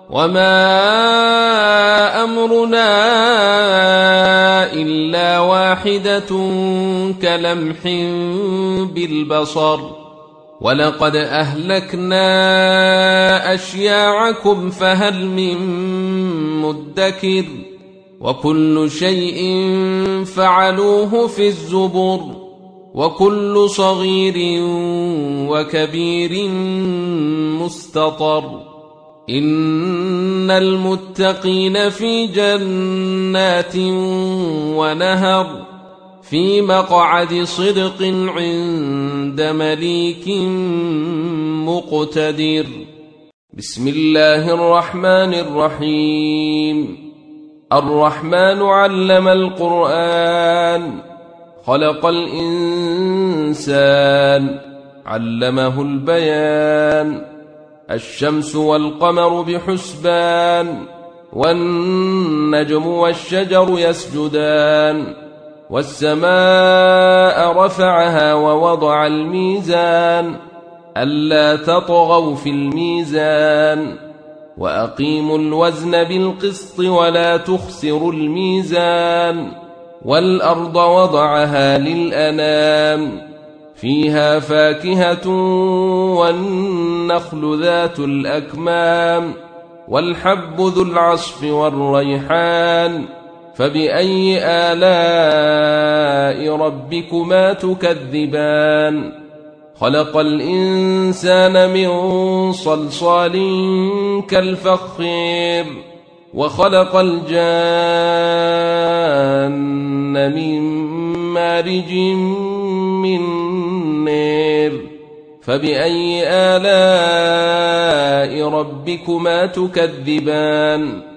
وما أمرنا إلا واحدة كلمح بالبصر ولقد أهلكنا أشياعكم فهل من مدكر وكل شيء فعلوه في الزبر وكل صغير وكبير مستطر إن المتقين في جنات ونهر في مقعد صدق عند مليك مقتدر. بسم الله الرحمن الرحيم. الرحمن علم القرآن خلق الإنسان علمه البيان الشمس والقمر بحسبان والنجم والشجر يسجدان والسماء رفعها ووضع الميزان ألا تطغوا في الميزان وأقيموا الوزن بالقسط ولا تخسروا الميزان والأرض وضعها للأنام فيها فاكهة والنخل ذات الأكمام والحب ذو العصف والريحان فبأي آلاء ربكما تكذبان خلق الإنسان من صلصال كالفخار وخلق الجان من مارج من نار فبأي آلاء ربكما تكذبان